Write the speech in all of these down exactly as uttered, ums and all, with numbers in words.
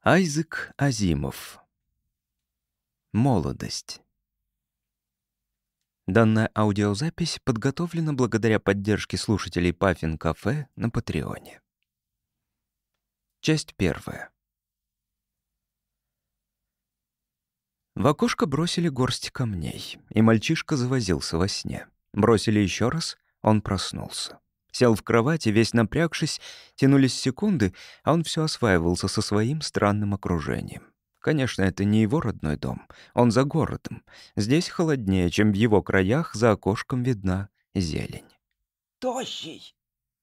Айзек Азимов. Молодость. Данная аудиозапись подготовлена благодаря поддержке слушателей Паффин Кафе на Патреоне. Часть первая. В окошко бросили горсть камней, и мальчишка завозился во сне. Бросили еще раз, он проснулся. Сел в кровати, весь напрягшись, тянулись секунды, а он все осваивался со своим странным окружением. Конечно, это не его родной дом, он за городом. Здесь холоднее, чем в его краях, за окошком видна зелень. «Тощий!»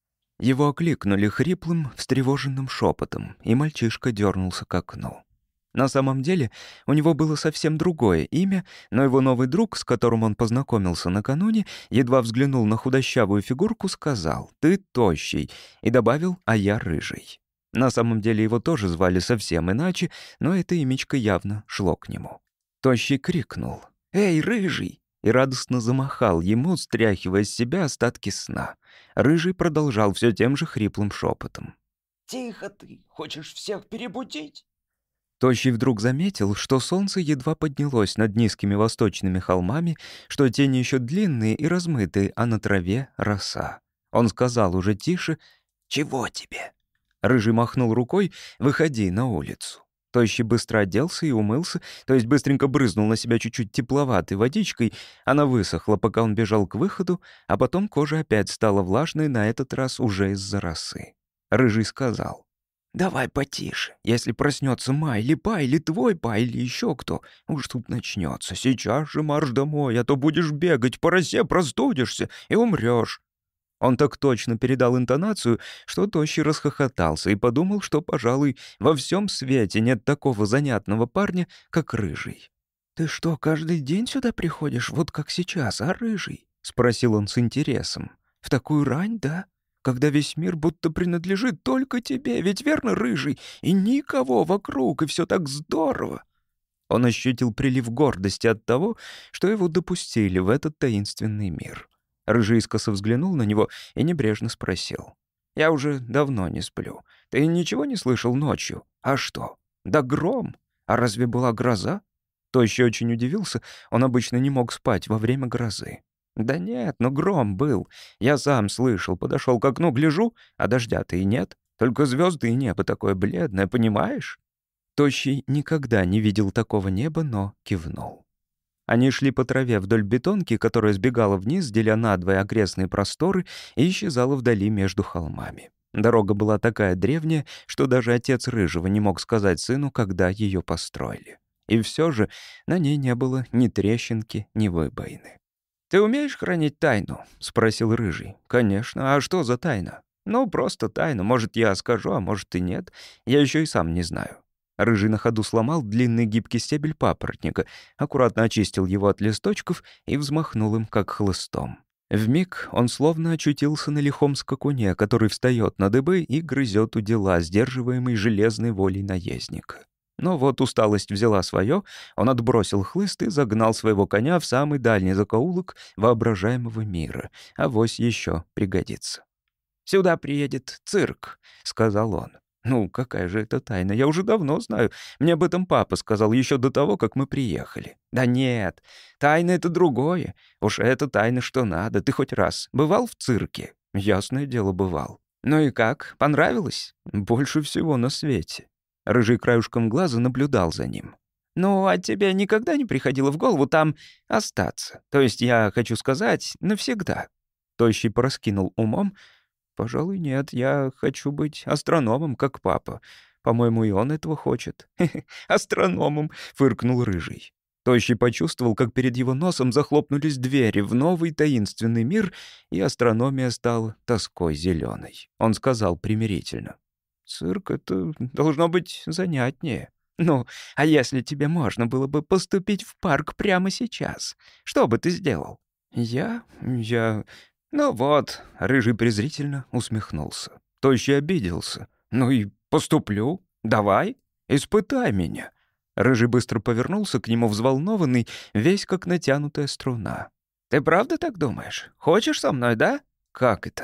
Его окликнули хриплым, встревоженным шепотом, и мальчишка дернулся к окну. На самом деле у него было совсем другое имя, но его новый друг, с которым он познакомился накануне, едва взглянул на худощавую фигурку, сказал «Ты тощий» и добавил «А я рыжий». На самом деле его тоже звали совсем иначе, но это имечко явно шло к нему. Тощий крикнул «Эй, рыжий!» и радостно замахал ему, стряхивая с себя остатки сна. Рыжий продолжал все тем же хриплым шепотом. «Тихо ты! Хочешь всех перебудить?» Тощий вдруг заметил, что солнце едва поднялось над низкими восточными холмами, что тени еще длинные и размытые, а на траве — роса. Он сказал уже тише «Чего тебе?» Рыжий махнул рукой «Выходи на улицу». Тощий быстро оделся и умылся, то есть быстренько брызнул на себя чуть-чуть тепловатой водичкой. Она высохла, пока он бежал к выходу, а потом кожа опять стала влажной, на этот раз уже из-за росы. Рыжий сказал «Давай потише. Если проснется Май или Па, или твой Па, или еще кто, уж тут начнется. Сейчас же марш домой, а то будешь бегать по росе, простудишься и умрешь». Он так точно передал интонацию, что Тощий расхохотался и подумал, что, пожалуй, во всем свете нет такого занятного парня, как Рыжий. «Ты что, каждый день сюда приходишь, вот как сейчас, а, Рыжий?» — спросил он с интересом. «В такую рань, да? Когда весь мир будто принадлежит только тебе, ведь верно, Рыжий? И никого вокруг, и все так здорово!» Он ощутил прилив гордости от того, что его допустили в этот таинственный мир. Рыжий искоса взглянул на него и небрежно спросил. «Я уже давно не сплю. Ты ничего не слышал ночью? А что? Да гром! А разве была гроза?» Тощий очень удивился, он обычно не мог спать во время грозы. «Да нет, но гром был. Я сам слышал, подошел к окну, гляжу, а дождя-то и нет. Только звезды и небо такое бледное, понимаешь?» Тощий никогда не видел такого неба, но кивнул. Они шли по траве вдоль бетонки, которая сбегала вниз, деля надвое окрестные просторы и исчезала вдали между холмами. Дорога была такая древняя, что даже отец Рыжего не мог сказать сыну, когда ее построили. И все же на ней не было ни трещинки, ни выбоины. «Ты умеешь хранить тайну?» — спросил Рыжий. «Конечно. А что за тайна?» «Ну, просто тайна. Может, я скажу, а может и нет. Я еще и сам не знаю». Рыжий на ходу сломал длинный гибкий стебель папоротника, аккуратно очистил его от листочков и взмахнул им, как хлыстом. Вмиг он словно очутился на лихом скакуне, который встает на дыбы и грызет удила, сдерживаемый железной волей наездника. Но вот усталость взяла свое, он отбросил хлыст и загнал своего коня в самый дальний закоулок воображаемого мира. Авось еще пригодится. «Сюда приедет цирк», — сказал он. «Ну, какая же это тайна? Я уже давно знаю. Мне об этом папа сказал еще до того, как мы приехали». «Да нет, тайна — это другое. Уж это тайна, что надо. Ты хоть раз бывал в цирке?» «Ясное дело, бывал». «Ну и как? Понравилось?» «Больше всего на свете». Рыжий краюшком глаза наблюдал за ним. «Ну, а тебе никогда не приходило в голову там остаться? То есть, я хочу сказать, навсегда?» Тощий пораскинул умом. «Пожалуй, нет. Я хочу быть астрономом, как папа. По-моему, и он этого хочет». «Хе-хе, астрономом!» — фыркнул Рыжий. Тощий почувствовал, как перед его носом захлопнулись двери в новый таинственный мир, и астрономия стала тоской зеленой. Он сказал примирительно. «Цирк — это должно быть занятнее. Ну, а если тебе можно было бы поступить в парк прямо сейчас, что бы ты сделал?» «Я... я...» «Ну вот», — Рыжий презрительно усмехнулся. Тощий обиделся. «Ну и поступлю. Давай, испытай меня». Рыжий быстро повернулся к нему, взволнованный, весь как натянутая струна. «Ты правда так думаешь? Хочешь со мной, да?» «Как это?»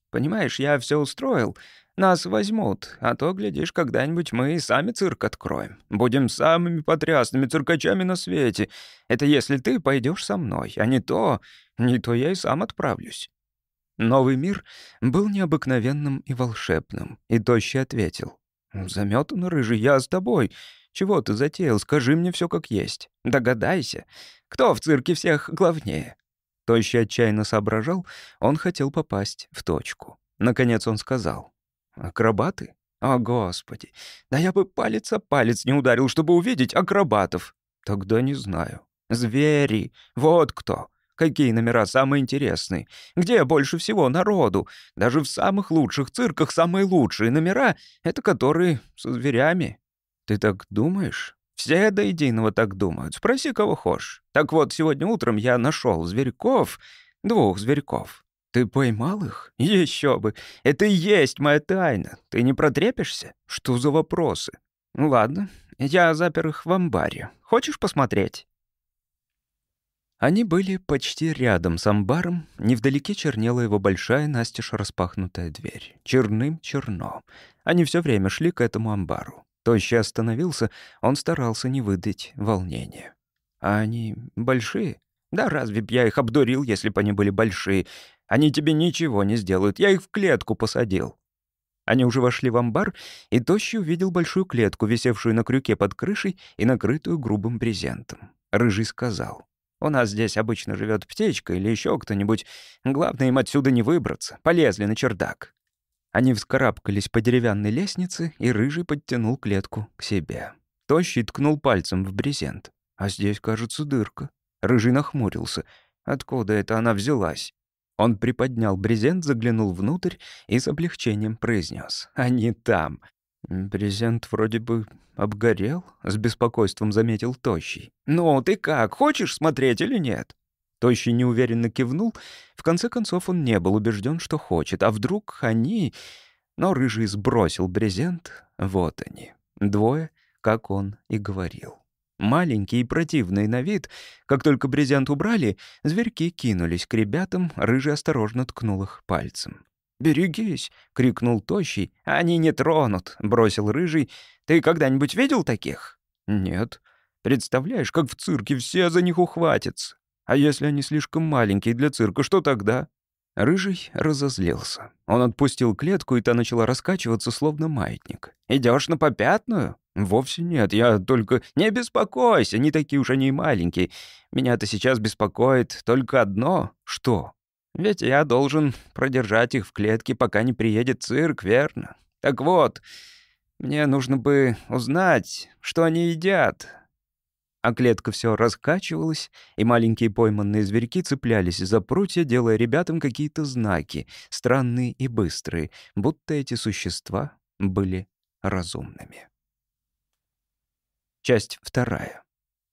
Понимаешь, я все устроил. Нас возьмут, а то, глядишь, когда-нибудь мы и сами цирк откроем. Будем самыми потрясными циркачами на свете. Это если ты пойдешь со мной, а не то... Не то я и сам отправлюсь». Новый мир был необыкновенным и волшебным, и Тощий ответил. «Заметан, рыжий, я с тобой. Чего ты затеял? Скажи мне все как есть. Догадайся, кто в цирке всех главнее?» Тощий отчаянно соображал, он хотел попасть в точку. Наконец он сказал. «Акробаты? О, Господи! Да я бы палец о палец не ударил, чтобы увидеть акробатов!» «Тогда не знаю. Звери! Вот кто! Какие номера самые интересные? Где больше всего народу? Даже в самых лучших цирках самые лучшие номера — это которые со зверями». «Ты так думаешь?» «Все до единого так думают. Спроси, кого хочешь. Так вот, сегодня утром я нашел зверьков, двух зверьков. Ты поймал их? Еще бы. Это и есть моя тайна. Ты не протрепишься? Что за вопросы? Ну ладно, я запер их в амбаре. Хочешь посмотреть?» Они были почти рядом с амбаром, невдалеке чернела его большая настежь распахнутая дверь. Черным черно. Они все время шли к этому амбару. Тощий остановился, он старался не выдать волнения. «А они большие?» «Да разве б я их обдурил, если бы они были большие? Они тебе ничего не сделают, я их в клетку посадил». Они уже вошли в амбар, и Тощий увидел большую клетку, висевшую на крюке под крышей и накрытую грубым брезентом. Рыжий сказал: «У нас здесь обычно живет птичка или еще кто-нибудь. Главное, им отсюда не выбраться. Полезли на чердак». Они вскарабкались по деревянной лестнице, и Рыжий подтянул клетку к себе. Тощий ткнул пальцем в брезент. «А здесь, кажется, дырка». Рыжий нахмурился. Откуда это она взялась? Он приподнял брезент, заглянул внутрь и с облегчением произнес: «Они там». «Брезент вроде бы обгорел», — с беспокойством заметил Тощий. «Ну, ты как, хочешь смотреть или нет?» Тощий неуверенно кивнул. В конце концов, он не был убежден, что хочет. А вдруг они... Но Рыжий сбросил брезент. Вот они. Двое, как он и говорил. Маленькие и противные на вид. Как только брезент убрали, зверьки кинулись к ребятам. Рыжий осторожно ткнул их пальцем. «Берегись!» — крикнул Тощий. «Они не тронут!» — бросил Рыжий. «Ты когда-нибудь видел таких?» «Нет. Представляешь, как в цирке все за них ухватятся. А если они слишком маленькие для цирка, что тогда?» Рыжий разозлился. Он отпустил клетку, и та начала раскачиваться, словно маятник. «Идёшь на попятную?» «Вовсе нет, я только...» «Не беспокойся, не такие уж они и маленькие. Меня-то сейчас беспокоит только одно». «Что?» «Ведь я должен продержать их в клетке, пока не приедет цирк, верно? Так вот, мне нужно бы узнать, что они едят». А клетка все раскачивалась, и маленькие пойманные зверьки цеплялись за прутья, делая ребятам какие-то знаки, странные и быстрые, будто эти существа были разумными. Часть вторая.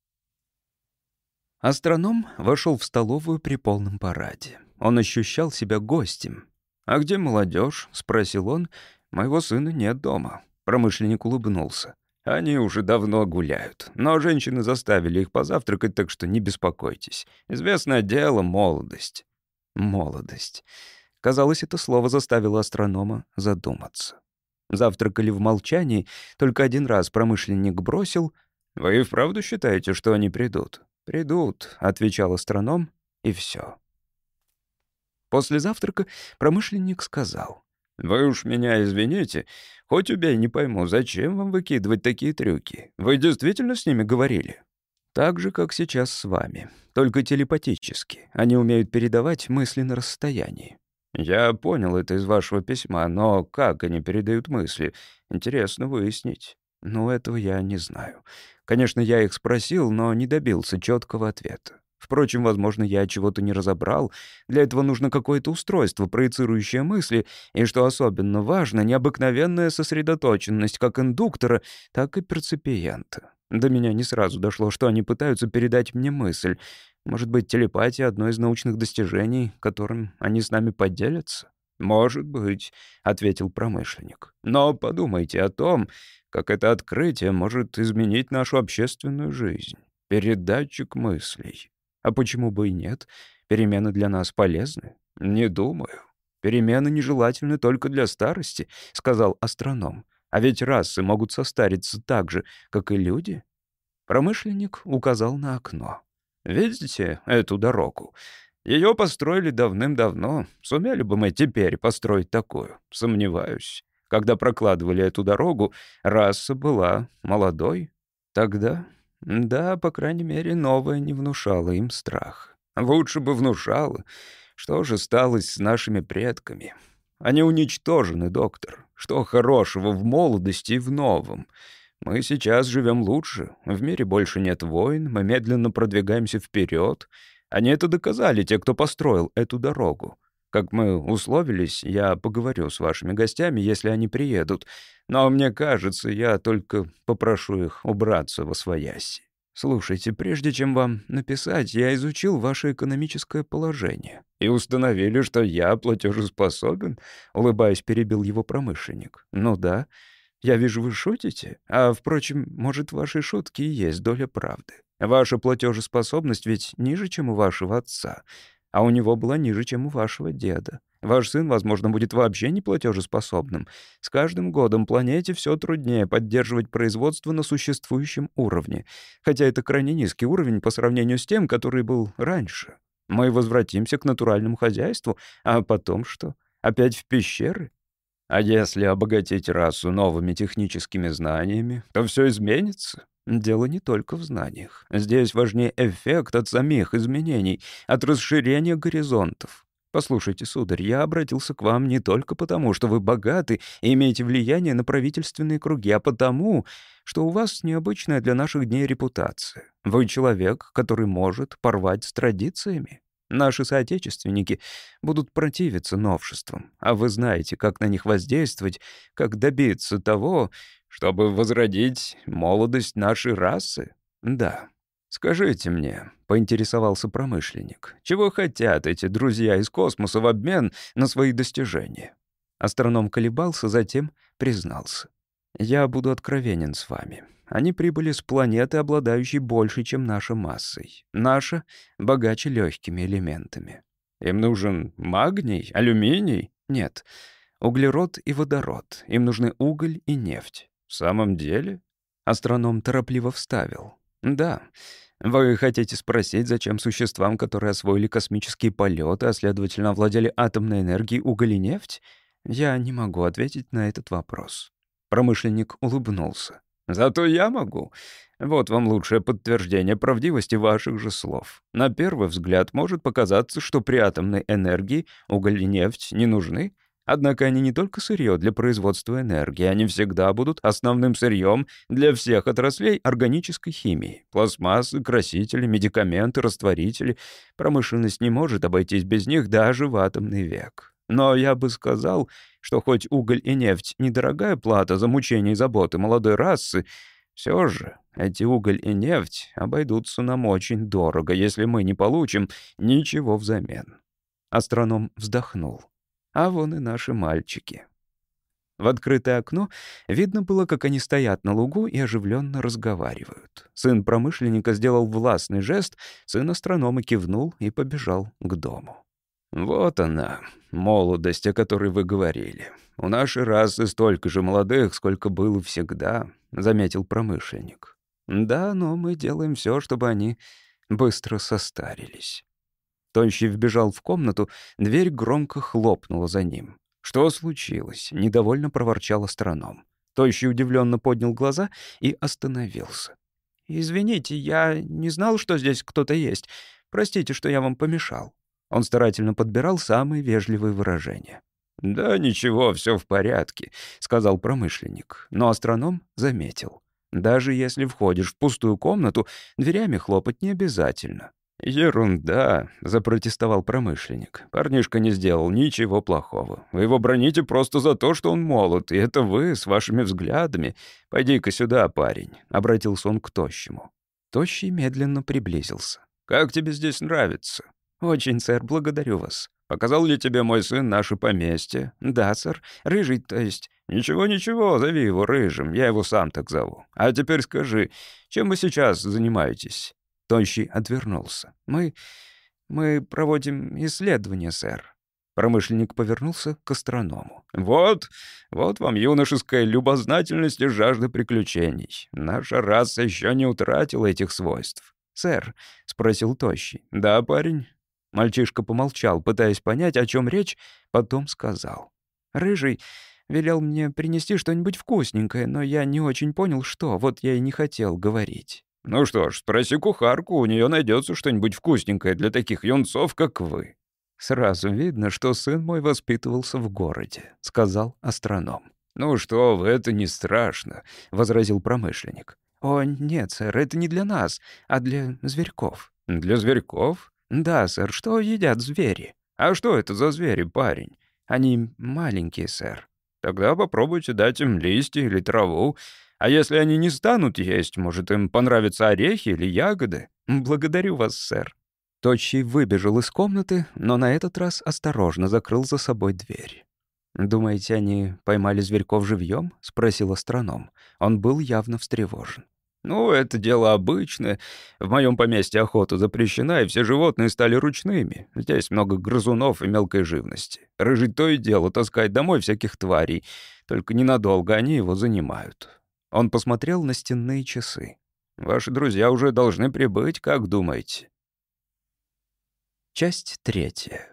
Астроном вошел в столовую при полном параде. Он ощущал себя гостем. «А где молодежь?» — спросил он. «Моего сына нет дома». Промышленник улыбнулся. «Они уже давно гуляют, но женщины заставили их позавтракать, так что не беспокойтесь. Известное дело — молодость». Молодость. Казалось, это слово заставило астронома задуматься. Завтракали в молчании, только один раз промышленник бросил: «Вы и вправду считаете, что они придут?» «Придут», — отвечал астроном, и все. После завтрака промышленник сказал: «Вы уж меня извините, хоть убей, не пойму, зачем вам выкидывать такие трюки? Вы действительно с ними говорили?» «Так же, как сейчас с вами, только телепатически. Они умеют передавать мысли на расстоянии». «Я понял это из вашего письма, но как они передают мысли? Интересно выяснить». «Ну, этого я не знаю. Конечно, я их спросил, но не добился четкого ответа. Впрочем, возможно, я чего-то не разобрал. Для этого нужно какое-то устройство, проецирующее мысли, и, что особенно важно, необыкновенная сосредоточенность как индуктора, так и перципиента. До меня не сразу дошло, что они пытаются передать мне мысль. Может быть, телепатия — одно из научных достижений, которым они с нами поделятся?» «Может быть», — ответил промышленник. «Но подумайте о том, как это открытие может изменить нашу общественную жизнь. Передатчик мыслей. А почему бы и нет? Перемены для нас полезны? Не думаю. «Перемены нежелательны только для старости», — сказал астроном. «А ведь расы могут состариться так же, как и люди». Промышленник указал на окно. «Видите эту дорогу? Ее построили давным-давно. Сумели бы мы теперь построить такую? Сомневаюсь. Когда прокладывали эту дорогу, раса была молодой. Тогда, да, по крайней мере, новая не внушала им страх. Лучше бы внушала. Что же сталось с нашими предками? Они уничтожены, доктор. Что хорошего в молодости и в новом? Мы сейчас живем лучше. В мире больше нет войн, мы медленно продвигаемся вперед. Они это доказали, те, кто построил эту дорогу. Как мы условились, я поговорю с вашими гостями, если они приедут. Но мне кажется, я только попрошу их убраться восвояси. Слушайте, прежде чем вам написать, я изучил ваше экономическое положение. И установили, что я платежеспособен, улыбаясь, перебил его промышленник. Ну да, я вижу, вы шутите. А, впрочем, может, в вашей шутке и есть доля правды. Ваша платежеспособность ведь ниже, чем у вашего отца, а у него была ниже, чем у вашего деда. Ваш сын, возможно, будет вообще не платежеспособным. С каждым годом планете все труднее поддерживать производство на существующем уровне, хотя это крайне низкий уровень по сравнению с тем, который был раньше. Мы возвратимся к натуральному хозяйству, а потом что? Опять в пещеры? А если обогатить расу новыми техническими знаниями, то все изменится. Дело не только в знаниях. Здесь важнее эффект от самих изменений, от расширения горизонтов. Послушайте, сударь, я обратился к вам не только потому, что вы богаты и имеете влияние на правительственные круги, а потому, что у вас необычная для наших дней репутация. Вы человек, который может порвать с традициями. Наши соотечественники будут противиться новшествам, а вы знаете, как на них воздействовать, как добиться того, чтобы возродить молодость нашей расы? Да. Скажите мне, — поинтересовался промышленник, — чего хотят эти друзья из космоса в обмен на свои достижения? Астроном колебался, затем признался. Я буду откровенен с вами. Они прибыли с планеты, обладающей большей, чем наша массой. Наша богаче легкими элементами. Им нужен магний, алюминий? Нет. Углерод и водород. Им нужны уголь и нефть. В самом деле? Астроном торопливо вставил. Да. Вы хотите спросить, зачем существам, которые освоили космические полеты, а следовательно овладели атомной энергией, уголь и нефть? Я не могу ответить на этот вопрос. Промышленник улыбнулся. Зато я могу. Вот вам лучшее подтверждение правдивости ваших же слов. На первый взгляд может показаться, что при атомной энергии уголь и нефть не нужны. Однако они не только сырье для производства энергии, они всегда будут основным сырьем для всех отраслей органической химии. Пластмассы, красители, медикаменты, растворители. Промышленность не может обойтись без них даже в атомный век. Но я бы сказал, что хоть уголь и нефть — недорогая плата за мучения и заботы молодой расы, все же эти уголь и нефть обойдутся нам очень дорого, если мы не получим ничего взамен. Астроном вздохнул. А вон и наши мальчики. В открытое окно видно было, как они стоят на лугу и оживленно разговаривают. Сын промышленника сделал властный жест, сын астронома кивнул и побежал к дому. «Вот она, молодость, о которой вы говорили. У нашей расы столько же молодых, сколько было всегда», — заметил промышленник. «Да, но мы делаем все, чтобы они быстро состарились». Тощий вбежал в комнату, дверь громко хлопнула за ним. «Что случилось?» — недовольно проворчал астроном. Тощий удивленно поднял глаза и остановился. «Извините, я не знал, что здесь кто-то есть. Простите, что я вам помешал». Он старательно подбирал самые вежливые выражения. «Да ничего, все в порядке», — сказал промышленник. Но астроном заметил. «Даже если входишь в пустую комнату, дверями хлопать не обязательно». «Ерунда», — запротестовал промышленник. «Парнишка не сделал ничего плохого. Вы его броните просто за то, что он молод, и это вы с вашими взглядами. Пойди-ка сюда, парень», — обратился он к Тощему. Тощий медленно приблизился. «Как тебе здесь нравится?» «Очень, сэр, благодарю вас». «Показал ли тебе мой сын наше поместье?» «Да, сэр. Рыжий, то есть». «Ничего-ничего, зови его Рыжим, я его сам так зову. А теперь скажи, чем вы сейчас занимаетесь?» Тощий отвернулся. «Мы... мы проводим исследования, сэр». Промышленник повернулся к астроному. «Вот, вот вам юношеская любознательность и жажда приключений. Наша раса еще не утратила этих свойств». «Сэр», — спросил Тощий. «Да, парень». Мальчишка помолчал, пытаясь понять, о чем речь, потом сказал. «Рыжий велел мне принести что-нибудь вкусненькое, но я не очень понял, что, вот я и не хотел говорить». «Ну что ж, спроси кухарку, у нее найдется что-нибудь вкусненькое для таких юнцов, как вы». «Сразу видно, что сын мой воспитывался в городе», — сказал астроном. «Ну что вы, это не страшно», — возразил промышленник. «О, нет, сэр, это не для нас, а для зверьков». «Для зверьков?» «Да, сэр, что едят звери?» «А что это за звери, парень?» «Они маленькие, сэр». «Тогда попробуйте дать им листья или траву. А если они не станут есть, может, им понравятся орехи или ягоды?» «Благодарю вас, сэр». Тощий выбежал из комнаты, но на этот раз осторожно закрыл за собой дверь. «Думаете, они поймали зверьков живьем?» — спросил астроном. Он был явно встревожен. «Ну, это дело обычное. В моем поместье охота запрещена, и все животные стали ручными. Здесь много грызунов и мелкой живности. Рыжий то и дело таскать домой всяких тварей. Только ненадолго они его занимают». Он посмотрел на стенные часы. «Ваши друзья уже должны прибыть, как думаете?» Часть третья.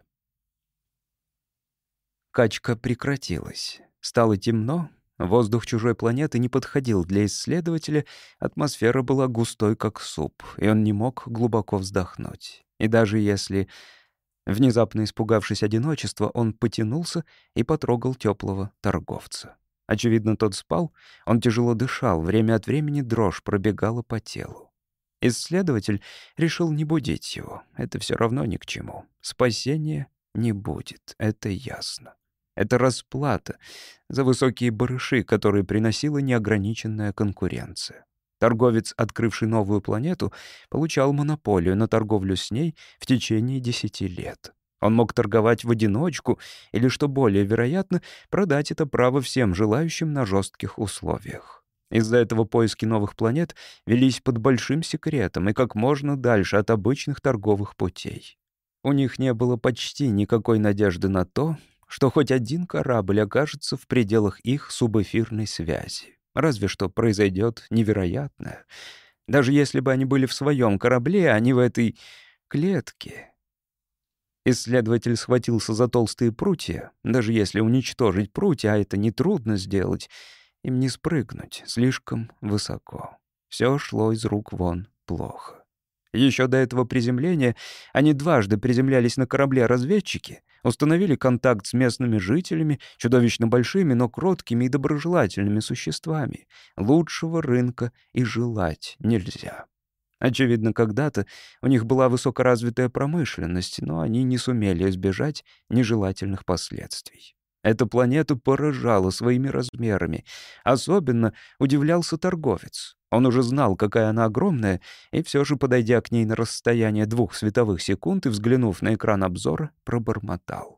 Качка прекратилась. Стало темно, воздух чужой планеты не подходил для исследователя, атмосфера была густой, как суп, и он не мог глубоко вздохнуть. И даже если, внезапно испугавшись одиночества, он потянулся и потрогал теплого торговца. Очевидно, тот спал, он тяжело дышал, время от времени дрожь пробегала по телу. Исследователь решил не будить его. Это все равно ни к чему. Спасения не будет, это ясно. Это расплата за высокие барыши, которые приносила неограниченная конкуренция. Торговец, открывший новую планету, получал монополию на торговлю с ней в течение десяти лет. Он мог торговать в одиночку или, что более вероятно, продать это право всем желающим на жестких условиях. Из-за этого поиски новых планет велись под большим секретом и как можно дальше от обычных торговых путей. У них не было почти никакой надежды на то, что хоть один корабль окажется в пределах их субэфирной связи. Разве что произойдет невероятное. Даже если бы они были в своем корабле, а не в этой клетке. Исследователь схватился за толстые прутья. Даже если уничтожить прутья, а это нетрудно сделать, им не спрыгнуть, слишком высоко. Все шло из рук вон плохо. Еще до этого приземления они дважды приземлялись на корабле-разведчике, установили контакт с местными жителями, чудовищно большими, но кроткими и доброжелательными существами. Лучшего рынка и желать нельзя. Очевидно, когда-то у них была высокоразвитая промышленность, но они не сумели избежать нежелательных последствий. Эта планета поражала своими размерами. Особенно удивлялся торговец. Он уже знал, какая она огромная, и все же, подойдя к ней на расстояние двух световых секунд и взглянув на экран обзора, пробормотал.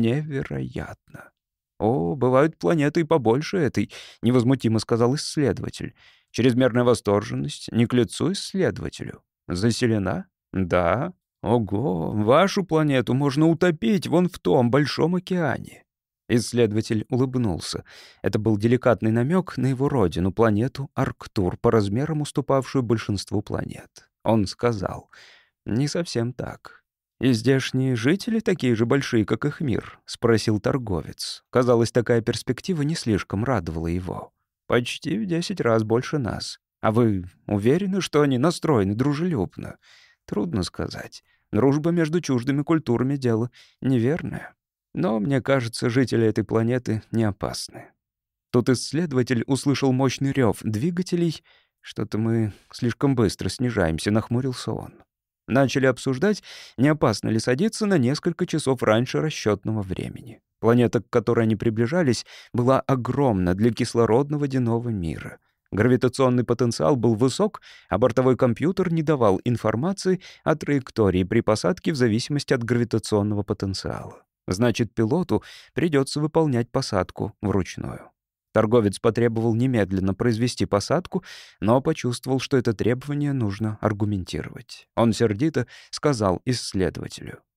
Невероятно. «О, бывают планеты и побольше этой», — невозмутимо сказал исследователь. «Чрезмерная восторженность не к лицу исследователю. Заселена? Да. Ого, вашу планету можно утопить вон в том большом океане». Исследователь улыбнулся. Это был деликатный намек на его родину, планету Арктур, по размерам уступавшую большинству планет. Он сказал, «Не совсем так». «И здешние жители такие же большие, как их мир?» — спросил торговец. Казалось, такая перспектива не слишком радовала его. «Почти в десять раз больше нас. А вы уверены, что они настроены дружелюбно?» «Трудно сказать. Дружба между чуждыми культурами — дело неверное. Но, мне кажется, жители этой планеты не опасны». Тут исследователь услышал мощный рев двигателей. «Что-то мы слишком быстро снижаемся», — нахмурился он. Начали обсуждать, не опасно ли садиться на несколько часов раньше расчетного времени. Планета, к которой они приближались, была огромна для кислородно-водяного мира. Гравитационный потенциал был высок, а бортовой компьютер не давал информации о траектории при посадке в зависимости от гравитационного потенциала. Значит, пилоту придется выполнять посадку вручную. Торговец потребовал немедленно произвести посадку, но почувствовал, что это требование нужно аргументировать. Он сердито сказал исследователю.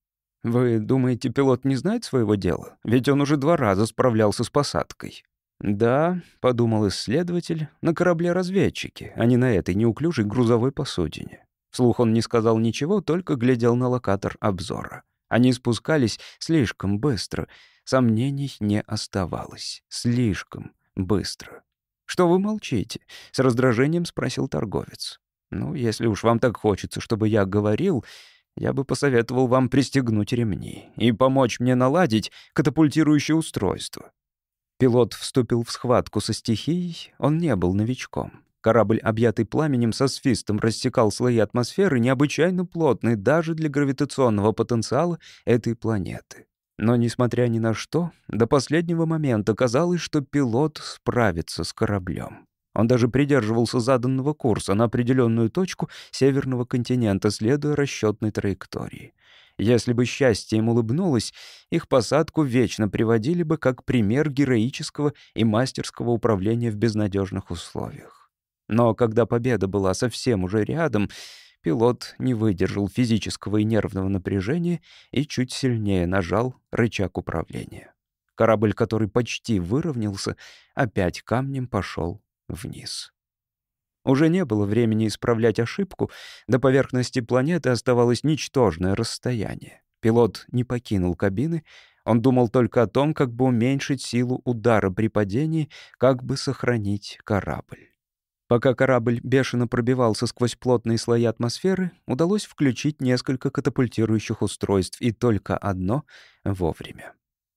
Вы думаете, пилот не знает своего дела? Ведь он уже два раза справлялся с посадкой. Да, подумал исследователь, на корабле-разведчике, а не на этой неуклюжей грузовой посудине. Вслух он не сказал ничего, только глядел на локатор обзора. Они спускались слишком быстро. Сомнений не оставалось. Слишком быстро. «Что вы молчите?» — с раздражением спросил торговец. «Ну, если уж вам так хочется, чтобы я говорил, я бы посоветовал вам пристегнуть ремни и помочь мне наладить катапультирующее устройство». Пилот вступил в схватку со стихией, он не был новичком. Корабль, объятый пламенем, со свистом рассекал слои атмосферы, необычайно плотные даже для гравитационного потенциала этой планеты. Но, несмотря ни на что, до последнего момента казалось, что пилот справится с кораблем. Он даже придерживался заданного курса на определенную точку северного континента, следуя расчетной траектории. Если бы счастье им улыбнулось, их посадку вечно приводили бы как пример героического и мастерского управления в безнадежных условиях. Но когда победа была совсем уже рядом, пилот не выдержал физического и нервного напряжения и чуть сильнее нажал рычаг управления. Корабль, который почти выровнялся, опять камнем пошел вниз. Уже не было времени исправлять ошибку, до поверхности планеты оставалось ничтожное расстояние. Пилот не покинул кабины, он думал только о том, как бы уменьшить силу удара при падении, как бы сохранить корабль. Пока корабль бешено пробивался сквозь плотные слои атмосферы, удалось включить несколько катапультирующих устройств, и только одно вовремя.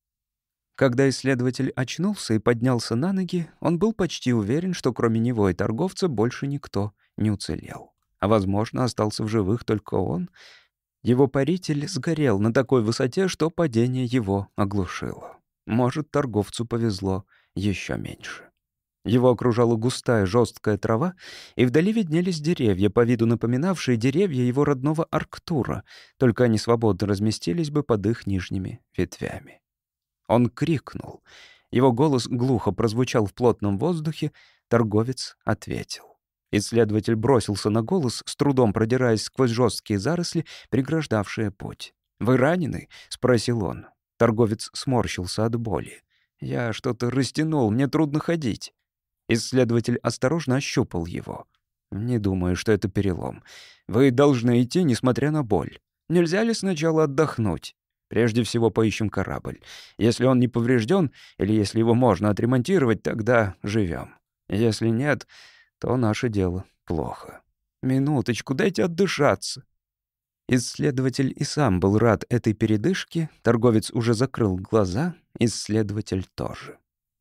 Когда исследователь очнулся и поднялся на ноги, он был почти уверен, что кроме него и торговца больше никто не уцелел. А, возможно, остался в живых только он. Его паритель сгорел на такой высоте, что падение его оглушило. Может, торговцу повезло еще меньше. Его окружала густая жесткая трава, и вдали виднелись деревья, по виду напоминавшие деревья его родного Арктура, только они свободно разместились бы под их нижними ветвями. Он крикнул. Его голос глухо прозвучал в плотном воздухе, торговец ответил. Исследователь бросился на голос, с трудом продираясь сквозь жесткие заросли, преграждавшие путь. «Вы ранены?» — спросил он. Торговец сморщился от боли. «Я что-то растянул, мне трудно ходить». Исследователь осторожно ощупал его. «Не думаю, что это перелом. Вы должны идти, несмотря на боль. Нельзя ли сначала отдохнуть? Прежде всего поищем корабль. Если он не поврежден, или если его можно отремонтировать, тогда живем. Если нет, то наше дело плохо. Минуточку, дайте отдышаться». Исследователь и сам был рад этой передышке, торговец уже закрыл глаза, исследователь тоже.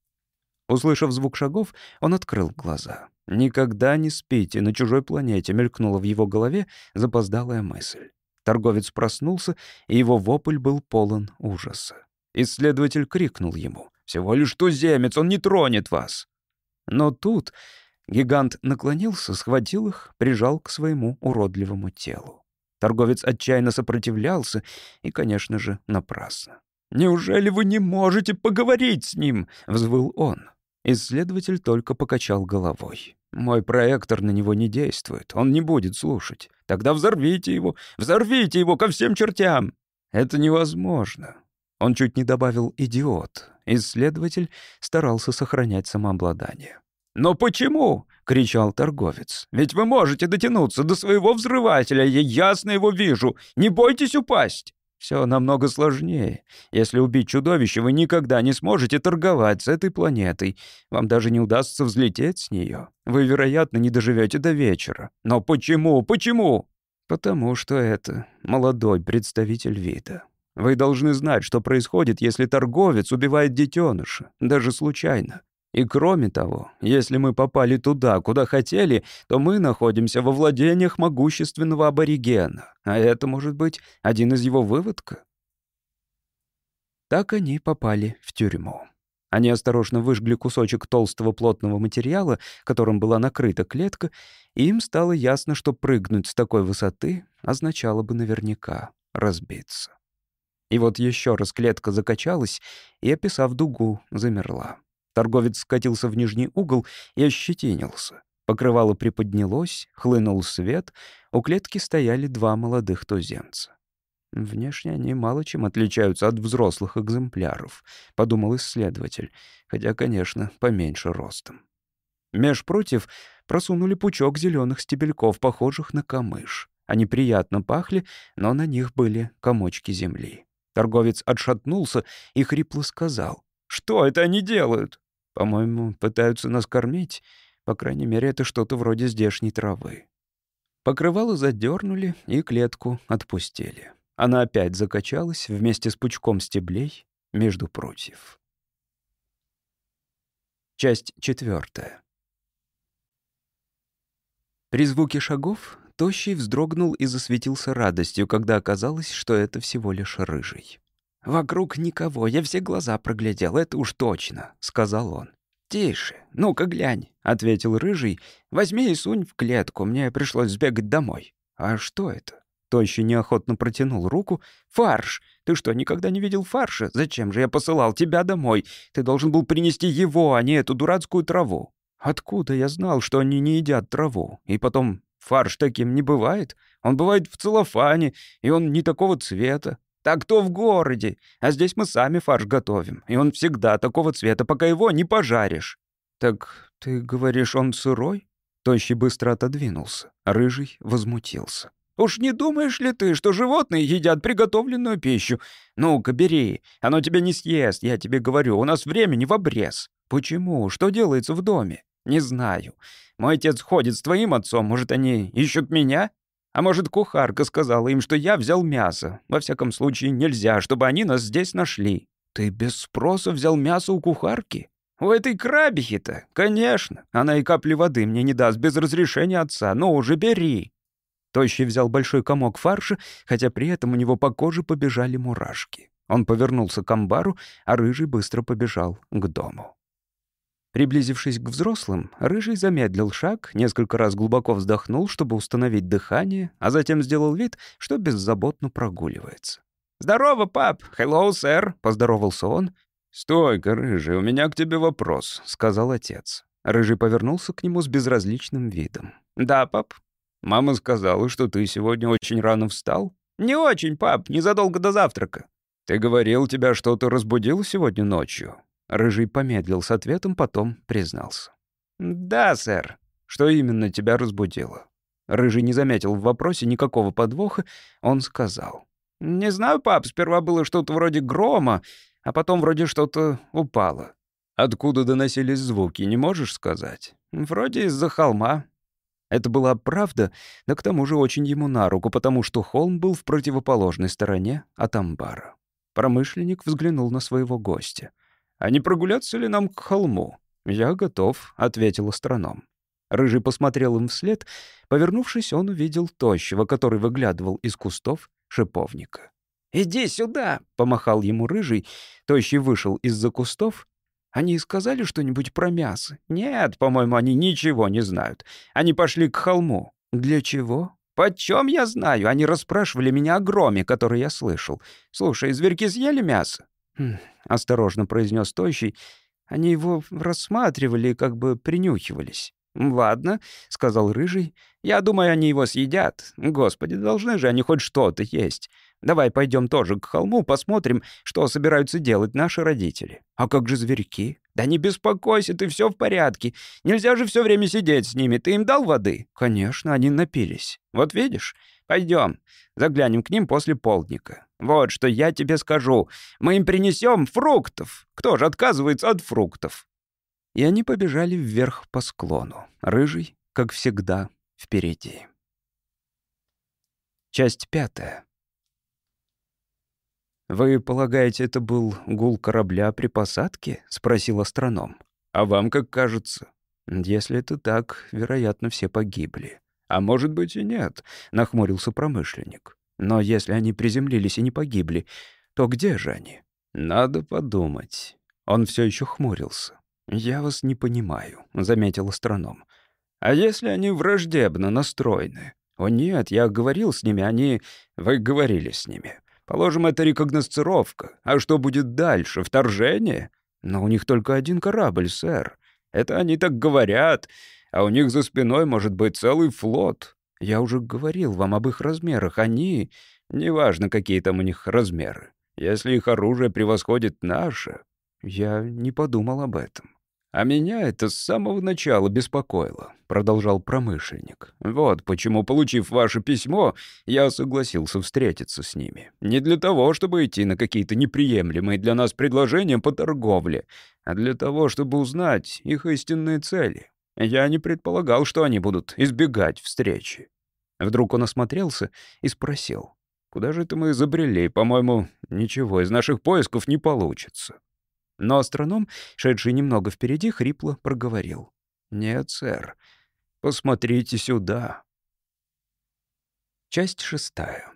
Услышав звук шагов, он открыл глаза. «Никогда не спите на чужой планете», — мелькнула в его голове запоздалая мысль. Торговец проснулся, и его вопль был полон ужаса. Исследователь крикнул ему: «Всего лишь туземец, он не тронет вас!» Но тут гигант наклонился, схватил их, прижал к своему уродливому телу. Торговец отчаянно сопротивлялся, и, конечно же, напрасно. «Неужели вы не можете поговорить с ним?» — взвыл он. Исследователь только покачал головой. «Мой проектор на него не действует, он не будет слушать. Тогда взорвите его, взорвите его ко всем чертям!» «Это невозможно». Он чуть не добавил «идиот». Исследователь старался сохранять самообладание. «Но почему?» — кричал торговец. «Ведь вы можете дотянуться до своего взрывателя, я ясно его вижу. Не бойтесь упасть!» «Все намного сложнее. Если убить чудовище, вы никогда не сможете торговать с этой планетой. Вам даже не удастся взлететь с нее. Вы, вероятно, не доживете до вечера. Но почему? Почему?» «Потому что это молодой представитель вида. Вы должны знать, что происходит, если торговец убивает детеныша, даже случайно. И кроме того, если мы попали туда, куда хотели, то мы находимся во владениях могущественного аборигена, а это может быть один из его выводка». Так они попали в тюрьму. Они осторожно выжгли кусочек толстого плотного материала, которым была накрыта клетка, и им стало ясно, что прыгнуть с такой высоты означало бы наверняка разбиться. И вот еще раз клетка закачалась и, описав дугу, замерла. Торговец скатился в нижний угол и ощетинился. Покрывало приподнялось, хлынул свет, у клетки стояли два молодых туземца. Внешне они мало чем отличаются от взрослых экземпляров, подумал исследователь, хотя, конечно, поменьше ростом. Меж прутьев просунули пучок зеленых стебельков, похожих на камыш. Они приятно пахли, но на них были комочки земли. Торговец отшатнулся и хрипло сказал: «Что это они делают?» «По-моему, пытаются нас кормить. По крайней мере, это что-то вроде здешней травы». Покрывало задернули и клетку отпустили. Она опять закачалась вместе с пучком стеблей между прутьев. Часть четвертая. При звуке шагов Тощий вздрогнул и засветился радостью, когда оказалось, что это всего лишь Рыжий. «Вокруг никого, я все глаза проглядел, это уж точно», — сказал он. «Тише, ну-ка глянь», — ответил Рыжий. «Возьми и сунь в клетку, мне пришлось сбегать домой». «А что это?» Тощий неохотно протянул руку. «Фарш! Ты что, никогда не видел фарша? Зачем же я посылал тебя домой? Ты должен был принести его, а не эту дурацкую траву». «Откуда я знал, что они не едят траву? И потом, фарш таким не бывает. Он бывает в целлофане, и он не такого цвета. Так то в городе, а здесь мы сами фарш готовим, и он всегда такого цвета, пока его не пожаришь». «Так ты говоришь, он сырой?» Тощий быстро отодвинулся. Рыжий возмутился. «Уж не думаешь ли ты, что животные едят приготовленную пищу? Ну-ка, бери, оно тебя не съест, я тебе говорю, у нас времени в обрез». «Почему? Что делается в доме?» «Не знаю. Мой отец ходит с твоим отцом, может, они ищут меня? А может, кухарка сказала им, что я взял мясо. Во всяком случае, нельзя, чтобы они нас здесь нашли». «Ты без спроса взял мясо у кухарки?» «У этой крабихи-то, конечно. Она и капли воды мне не даст без разрешения отца. Ну уже бери». Тощий взял большой комок фарша, хотя при этом у него по коже побежали мурашки. Он повернулся к амбару, а Рыжий быстро побежал к дому. Приблизившись к взрослым, Рыжий замедлил шаг, несколько раз глубоко вздохнул, чтобы установить дыхание, а затем сделал вид, что беззаботно прогуливается. «Здорово, пап! Hello, сэр!» — поздоровался он. «Стой-ка, Рыжий, у меня к тебе вопрос», — сказал отец. Рыжий повернулся к нему с безразличным видом. «Да, пап?» «Мама сказала, что ты сегодня очень рано встал?» «Не очень, пап, незадолго до завтрака». «Ты говорил, тебя что-то разбудило сегодня ночью?» Рыжий помедлил с ответом, потом признался. «Да, сэр». «Что именно тебя разбудило?» Рыжий не заметил в вопросе никакого подвоха, он сказал. «Не знаю, пап, сперва было что-то вроде грома, а потом вроде что-то упало». «Откуда доносились звуки, не можешь сказать?» «Вроде из-за холма». Это была правда, да к тому же очень ему на руку, потому что холм был в противоположной стороне от амбара. Промышленник взглянул на своего гостя. «А не прогуляться ли нам к холму?» «Я готов», — ответил астроном. Рыжий посмотрел им вслед. Повернувшись, он увидел Тощего, который выглядывал из кустов шиповника. «Иди сюда!» — помахал ему Рыжий. Тощий вышел из-за кустов. «Они сказали что-нибудь про мясо?» «Нет, по-моему, они ничего не знают. Они пошли к холму». «Для чего?» «Почем я знаю? Они расспрашивали меня о громе, который я слышал. Слушай, зверьки съели мясо?» «Хм», — осторожно произнес Тощий. «Они его рассматривали и как бы принюхивались». «Ладно», — сказал Рыжий. «Я думаю, они его съедят. Господи, должны же они хоть что-то есть. Давай пойдем тоже к холму, посмотрим, что собираются делать наши родители». «А как же зверьки?» «Да не беспокойся, ты все в порядке. Нельзя же все время сидеть с ними. Ты им дал воды?» «Конечно, они напились». «Вот видишь? Пойдем. Заглянем к ним после полдника. Вот что я тебе скажу. Мы им принесем фруктов. Кто же отказывается от фруктов?» И они побежали вверх по склону. Рыжий, как всегда, впереди. Часть пятая. «Вы полагаете, это был гул корабля при посадке?» — спросил астроном. «А вам как кажется?» «Если это так, вероятно, все погибли». «А может быть и нет», — нахмурился промышленник. «Но если они приземлились и не погибли, то где же они?» «Надо подумать». Он все еще хмурился. «Я вас не понимаю», — заметил астроном. «А если они враждебно настроены?» «О нет, я говорил с ними, они...» «Вы говорили с ними. Положим, это рекогносцировка. А что будет дальше? Вторжение?» «Но у них только один корабль, сэр. Это они так говорят, а у них за спиной может быть целый флот. Я уже говорил вам об их размерах. Они... Неважно, какие там у них размеры. Если их оружие превосходит наше... Я не подумал об этом. «А меня это с самого начала беспокоило», — продолжал промышленник. «Вот почему, получив ваше письмо, я согласился встретиться с ними. Не для того, чтобы идти на какие-то неприемлемые для нас предложения по торговле, а для того, чтобы узнать их истинные цели. Я не предполагал, что они будут избегать встречи». Вдруг он осмотрелся и спросил: «Куда же это мы забрели? По-моему, ничего из наших поисков не получится». Но астроном, шедший немного впереди, хрипло проговорил: «Нет, сэр, посмотрите сюда». Часть шестая.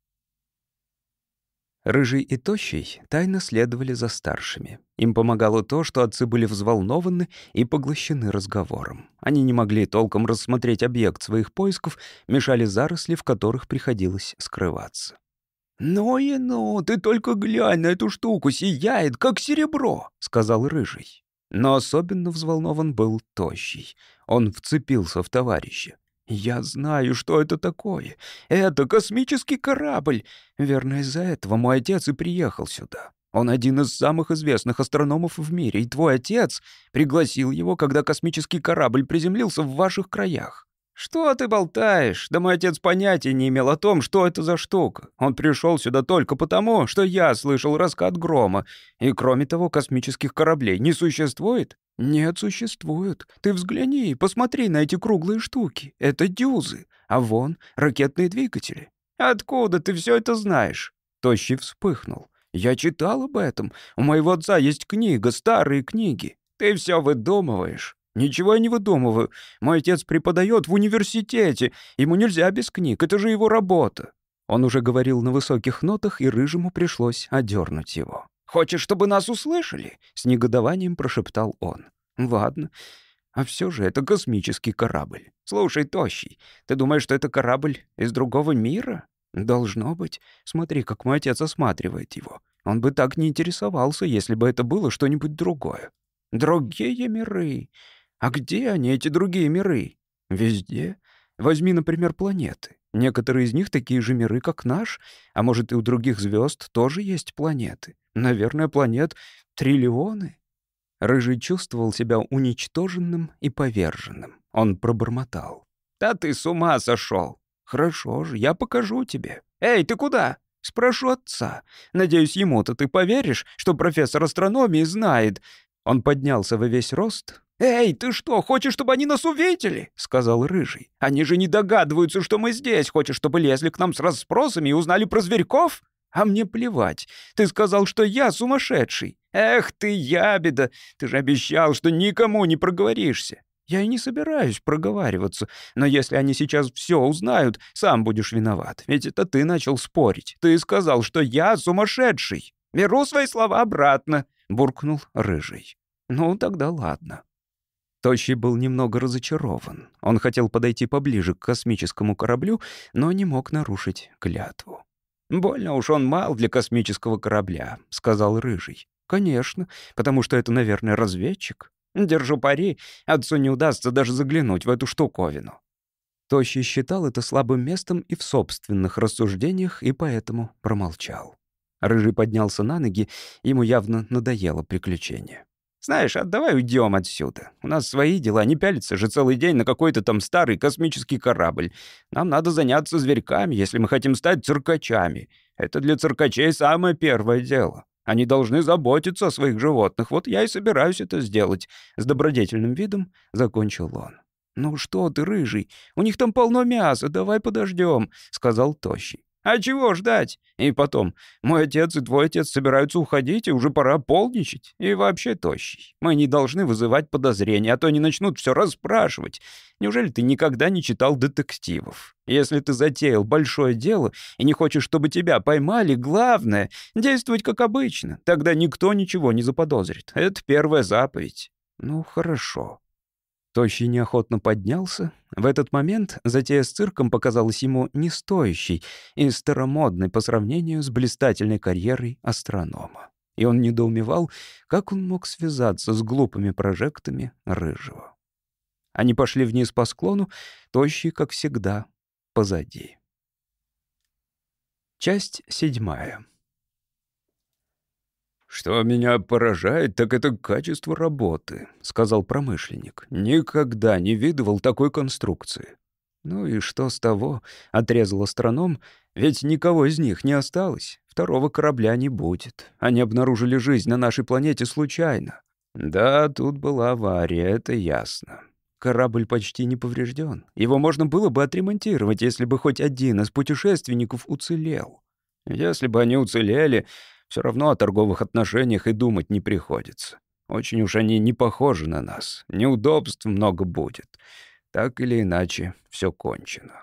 Рыжий и Тощий тайно следовали за старшими. Им помогало то, что отцы были взволнованы и поглощены разговором. Они не могли толком рассмотреть объект своих поисков, мешали заросли, в которых приходилось скрываться. «Ну и ну, ты только глянь на эту штуку, сияет, как серебро», — сказал Рыжий. Но особенно взволнован был Тощий. Он вцепился в товарища. «Я знаю, что это такое. Это космический корабль. Верно, из-за этого мой отец и приехал сюда. Он один из самых известных астрономов в мире, и твой отец пригласил его, когда космический корабль приземлился в ваших краях». «Что ты болтаешь? Да мой отец понятия не имел о том, что это за штука. Он пришел сюда только потому, что я слышал раскат грома. И кроме того, космических кораблей не существует?» «Нет, существует. Ты взгляни, посмотри на эти круглые штуки. Это дюзы. А вон ракетные двигатели». «Откуда ты все это знаешь?» Тощий вспыхнул. «Я читал об этом. У моего отца есть книга, старые книги. Ты все выдумываешь». «Ничего я не выдумываю. Мой отец преподает в университете. Ему нельзя без книг, это же его работа». Он уже говорил на высоких нотах, и Рыжему пришлось одернуть его. «Хочешь, чтобы нас услышали?» — с негодованием прошептал он. «Ладно. А все же это космический корабль. Слушай, Тощий, ты думаешь, что это корабль из другого мира? Должно быть. Смотри, как мой отец осматривает его. Он бы так не интересовался, если бы это было что-нибудь другое. Другие миры. А где они, эти другие миры? Везде. Возьми, например, планеты. Некоторые из них такие же миры, как наш, а может, и у других звезд тоже есть планеты. Наверное, планет триллионы». Рыжий чувствовал себя уничтоженным и поверженным. Он пробормотал: «Да ты с ума сошел. Хорошо же, я покажу тебе. Эй, ты куда?» «Спрошу отца. Надеюсь, ему-то ты поверишь, что профессор астрономии знает». Он поднялся во весь рост. «Эй, ты что, хочешь, чтобы они нас увидели?» — сказал Рыжий. «Они же не догадываются, что мы здесь. Хочешь, чтобы лезли к нам с расспросами и узнали про зверьков? А мне плевать. Ты сказал, что я сумасшедший. Эх ты, ябеда, ты же обещал, что никому не проговоришься. Я и не собираюсь проговариваться, но если они сейчас все узнают, сам будешь виноват. Ведь это ты начал спорить. Ты сказал, что я сумасшедший. Беру свои слова обратно», — буркнул Рыжий. «Ну, тогда ладно». Тощий был немного разочарован. Он хотел подойти поближе к космическому кораблю, но не мог нарушить клятву. «Больно уж он мал для космического корабля», — сказал Рыжий. «Конечно, потому что это, наверное, разведчик. Держу пари, отцу не удастся даже заглянуть в эту штуковину». Тощий считал это слабым местом и в собственных рассуждениях, и поэтому промолчал. Рыжий поднялся на ноги, ему явно надоело приключение. «Знаешь, а давай уйдем отсюда. У нас свои дела, не пялиться же целый день на какой-то там старый космический корабль. Нам надо заняться зверьками, если мы хотим стать циркачами. Это для циркачей самое первое дело. Они должны заботиться о своих животных. Вот я и собираюсь это сделать». С добродетельным видом закончил он. «Ну что ты, Рыжий, у них там полно мяса, давай подождем», — сказал Тощий. «А чего ждать? И потом, мой отец и твой отец собираются уходить, и уже пора полничать. И вообще, Тощий, мы не должны вызывать подозрения, а то они начнут все расспрашивать. Неужели ты никогда не читал детективов? Если ты затеял большое дело и не хочешь, чтобы тебя поймали, главное — действовать как обычно. Тогда никто ничего не заподозрит. Это первая заповедь». «Ну, хорошо». Тощий неохотно поднялся. В этот момент затея с цирком показалась ему не стоящей и старомодной по сравнению с блистательной карьерой астронома. И он недоумевал, как он мог связаться с глупыми прожектами Рыжего. Они пошли вниз по склону, Тощий, как всегда, позади. Часть седьмая. «Что меня поражает, так это качество работы», — сказал промышленник. «Никогда не видывал такой конструкции». «Ну и что с того?» — отрезал астроном. «Ведь никого из них не осталось. Второго корабля не будет. Они обнаружили жизнь на нашей планете случайно». «Да, тут была авария, это ясно. Корабль почти не поврежден. Его можно было бы отремонтировать, если бы хоть один из путешественников уцелел. Если бы они уцелели, все равно о торговых отношениях и думать не приходится. Очень уж они не похожи на нас. Неудобств много будет. Так или иначе, все кончено».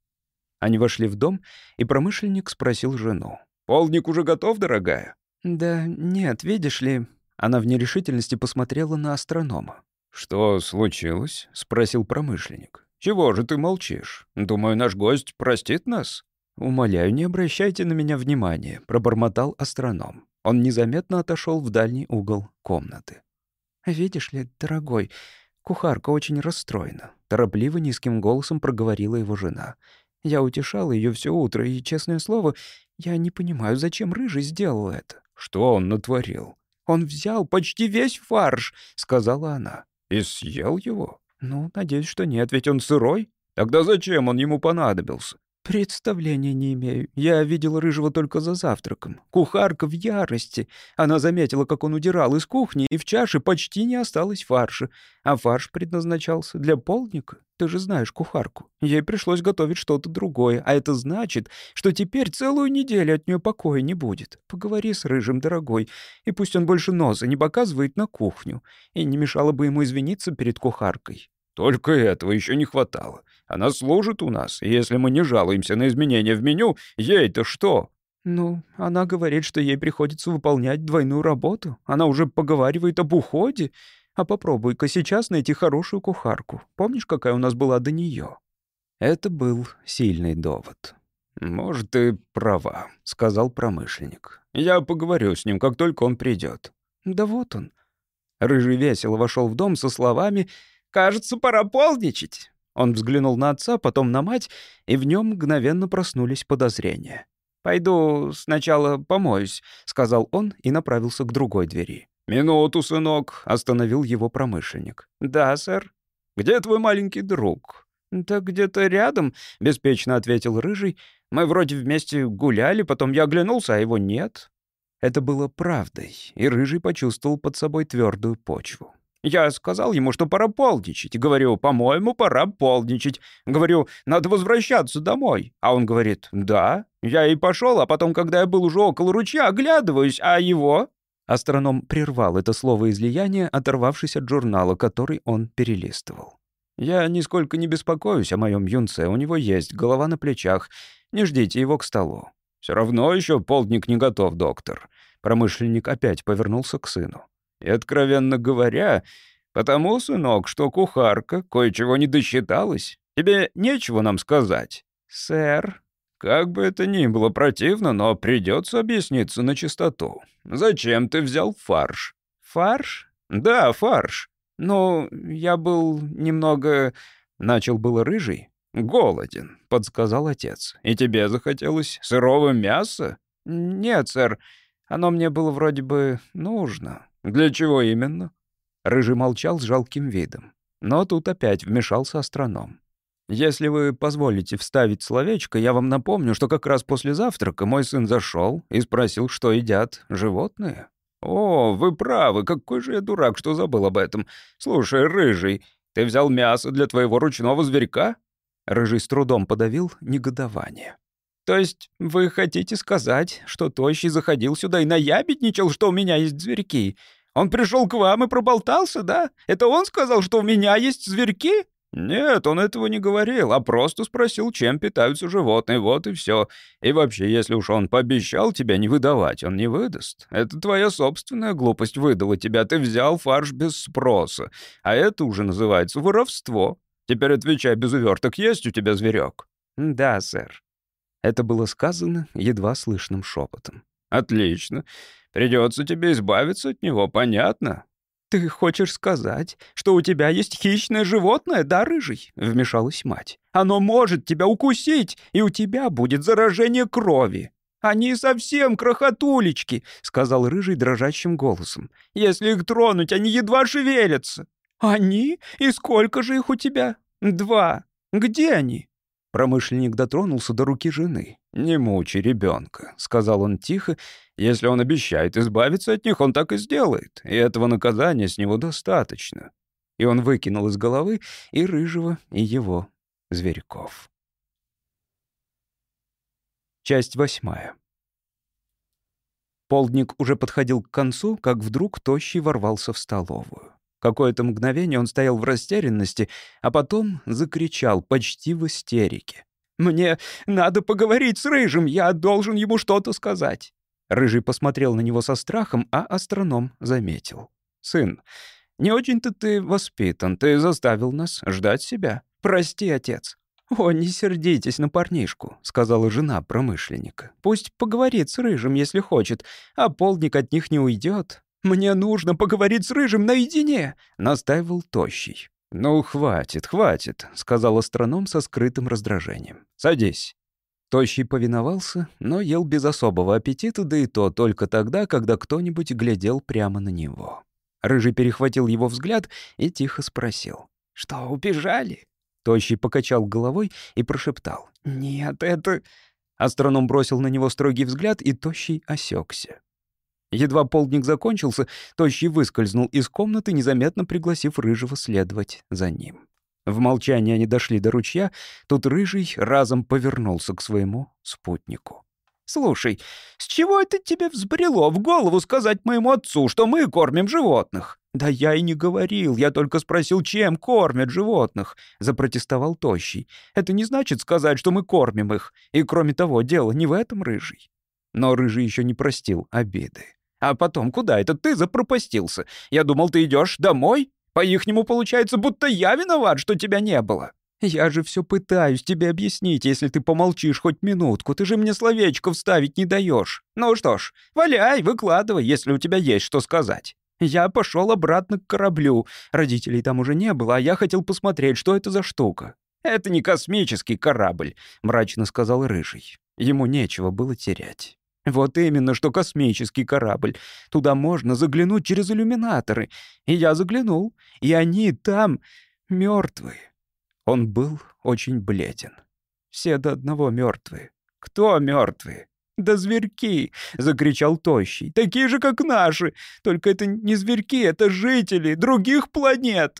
Они вошли в дом, и промышленник спросил жену. «Полдник уже готов, дорогая?» «Да нет, видишь ли...» Она в нерешительности посмотрела на астронома. «Что случилось?» — спросил промышленник. «Чего же ты молчишь? Думаю, наш гость простит нас?» «Умоляю, не обращайте на меня внимания», — пробормотал астроном. Он незаметно отошел в дальний угол комнаты. «Видишь ли, дорогой, кухарка очень расстроена», — торопливо низким голосом проговорила его жена. «Я утешала ее все утро, и, честное слово, я не понимаю, зачем Рыжий сделал это». «Что он натворил?» «Он взял почти весь фарш», — сказала она. «И съел его?» «Ну, надеюсь, что нет, ведь он сырой». «Тогда зачем он ему понадобился?» «Представления не имею. Я видела Рыжего только за завтраком. Кухарка в ярости. Она заметила, как он удирал из кухни, и в чаше почти не осталось фарша. А фарш предназначался для полдника. Ты же знаешь кухарку. Ей пришлось готовить что-то другое, а это значит, что теперь целую неделю от нее покоя не будет. Поговори с Рыжим, дорогой, и пусть он больше носа не показывает на кухню. И не мешало бы ему извиниться перед кухаркой». «Только этого еще не хватало. Она служит у нас, и если мы не жалуемся на изменения в меню, ей-то что?» «Ну, она говорит, что ей приходится выполнять двойную работу. Она уже поговаривает об уходе. А попробуй-ка сейчас найти хорошую кухарку. Помнишь, какая у нас была до нее?» Это был сильный довод. «Может, ты права», — сказал промышленник. «Я поговорю с ним, как только он придет». «Да вот он». Рыжий весело вошел в дом со словами: «Кажется, пора полдничать». Он взглянул на отца, потом на мать, и в нем мгновенно проснулись подозрения. «Пойду сначала помоюсь», — сказал он и направился к другой двери. «Минуту, сынок», — остановил его промышленник. «Да, сэр». «Где твой маленький друг?» «Да где-то рядом», — беспечно ответил Рыжий. «Мы вроде вместе гуляли, потом я оглянулся, а его нет». Это было правдой, и Рыжий почувствовал под собой твердую почву. Я сказал ему, что пора полдничать. Говорю, по-моему, пора полдничать. Говорю, надо возвращаться домой. А он говорит, да. Я и пошел, а потом, когда я был уже около ручья, оглядываюсь, а его...» Астроном прервал это слово излияния, оторвавшись от журнала, который он перелистывал. «Я нисколько не беспокоюсь о моем юнце. У него есть голова на плечах. Не ждите его к столу». «Все равно еще полдник не готов, доктор». Промышленник опять повернулся к сыну. «И, откровенно говоря, потому, сынок, что кухарка кое-чего не досчиталась. Тебе нечего нам сказать?» «Сэр». «Как бы это ни было противно, но придется объясниться на чистоту. Зачем ты взял фарш?» «Фарш?» «Да, фарш». «Ну, я был немного...» — начал было Рыжий. «Голоден», — подсказал отец. «И тебе захотелось сырого мяса?» «Нет, сэр, оно мне было вроде бы нужно». «Для чего именно?» Рыжий молчал с жалким видом. Но тут опять вмешался астроном. «Если вы позволите вставить словечко, я вам напомню, что как раз после завтрака мой сын зашел и спросил, что едят животные». «О, вы правы, какой же я дурак, что забыл об этом. Слушай, Рыжий, ты взял мясо для твоего ручного зверька?» Рыжий с трудом подавил негодование. «То есть вы хотите сказать, что Тощий заходил сюда и наябедничал, что у меня есть зверьки? Он пришел к вам и проболтался, да? Это он сказал, что у меня есть зверьки?» «Нет, он этого не говорил, а просто спросил, чем питаются животные, вот и все. И вообще, если уж он пообещал тебя не выдавать, он не выдаст. Это твоя собственная глупость выдала тебя, ты взял фарш без спроса, а это уже называется воровство. Теперь отвечай без уверток, есть у тебя зверек?» «Да, сэр». Это было сказано едва слышным шепотом. «Отлично. Придется тебе избавиться от него, понятно?» «Ты хочешь сказать, что у тебя есть хищное животное, да, Рыжий?» — вмешалась мать. «Оно может тебя укусить, и у тебя будет заражение крови». «Они совсем крохотулечки», — сказал Рыжий дрожащим голосом. «Если их тронуть, они едва шевелятся». «Они? И сколько же их у тебя?» «Два. Где они?» Промышленник дотронулся до руки жены. «Не мучи ребенка», — сказал он тихо. «Если он обещает избавиться от них, он так и сделает, и этого наказания с него достаточно». И он выкинул из головы и Рыжего, и его зверьков. Часть восьмая. Полдник уже подходил к концу, как вдруг Тощий ворвался в столовую. Какое-то мгновение он стоял в растерянности, а потом закричал почти в истерике. «Мне надо поговорить с Рыжим, я должен ему что-то сказать». Рыжий посмотрел на него со страхом, а астроном заметил. «Сын, не очень-то ты воспитан, ты заставил нас ждать себя. Прости, отец». «О, не сердитесь на парнишку», — сказала жена промышленника. «Пусть поговорит с Рыжим, если хочет, а полдник от них не уйдет». «Мне нужно поговорить с Рыжим наедине», — настаивал Тощий. «Ну, хватит, хватит», — сказал астроном со скрытым раздражением. «Садись». Тощий повиновался, но ел без особого аппетита, да и то только тогда, когда кто-нибудь глядел прямо на него. Рыжий перехватил его взгляд и тихо спросил. «Что, убежали?» Тощий покачал головой и прошептал. «Нет, это...» Астроном бросил на него строгий взгляд, и Тощий осекся. Едва полдник закончился, Тощий выскользнул из комнаты, незаметно пригласив Рыжего следовать за ним. В молчании они дошли до ручья, тут Рыжий разом повернулся к своему спутнику. «Слушай, с чего это тебе взбрело в голову сказать моему отцу, что мы кормим животных?» «Да я и не говорил, я только спросил, чем кормят животных», — запротестовал Тощий. «Это не значит сказать, что мы кормим их. И кроме того, дело не в этом, Рыжий». Но Рыжий еще не простил обиды. «А потом, куда это ты запропастился? Я думал, ты идешь домой? По-ихнему получается, будто я виноват, что тебя не было». «Я же все пытаюсь тебе объяснить, если ты помолчишь хоть минутку. Ты же мне словечко вставить не даешь. Ну что ж, валяй, выкладывай, если у тебя есть что сказать». Я пошел обратно к кораблю. Родителей там уже не было, а я хотел посмотреть, что это за штука. «Это не космический корабль», — мрачно сказал Рыжий. Ему нечего было терять. «Вот именно, что космический корабль. Туда можно заглянуть через иллюминаторы. И я заглянул, и они там мертвые». Он был очень бледен. Все до одного мертвые. «Кто мертвые?» «Да зверьки!» — закричал Тощий. «Такие же, как наши! Только это не зверьки, это жители других планет!»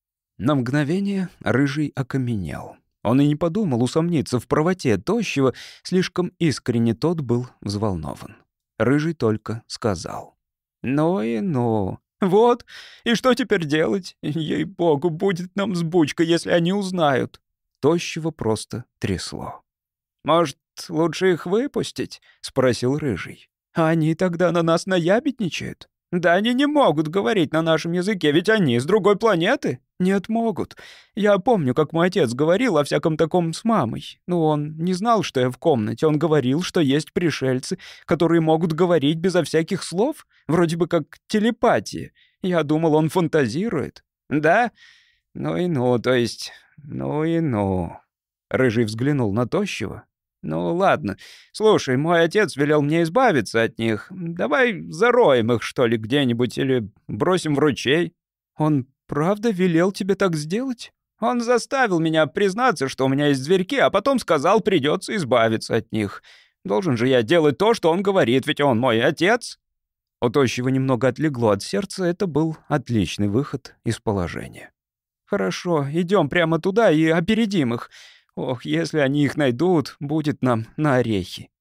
На мгновение Рыжий окаменел. Он и не подумал усомниться в правоте Тощего, слишком искренне тот был взволнован. Рыжий только сказал. «Ну и ну! Вот, и что теперь делать? Ей-богу, будет нам взбучка, если они узнают!» Тощего просто трясло. «Может, лучше их выпустить?» — спросил Рыжий. «А они тогда на нас наябедничают?» «Да они не могут говорить на нашем языке, ведь они с другой планеты». «Нет, могут. Я помню, как мой отец говорил о всяком таком с мамой. Ну, он не знал, что я в комнате. Он говорил, что есть пришельцы, которые могут говорить безо всяких слов, вроде бы как телепатия. Я думал, он фантазирует». «Да? Ну и ну, то есть, ну и ну». Рыжий взглянул на Тощего. «Ну, ладно. Слушай, мой отец велел мне избавиться от них. Давай зароем их, что ли, где-нибудь или бросим в ручей». «Он правда велел тебе так сделать?» «Он заставил меня признаться, что у меня есть зверьки, а потом сказал, придется избавиться от них. Должен же я делать то, что он говорит, ведь он мой отец». У Тощего немного отлегло от сердца, это был отличный выход из положения. «Хорошо, идем прямо туда и опередим их. Ох, если они их найдут, будет нам на орехи».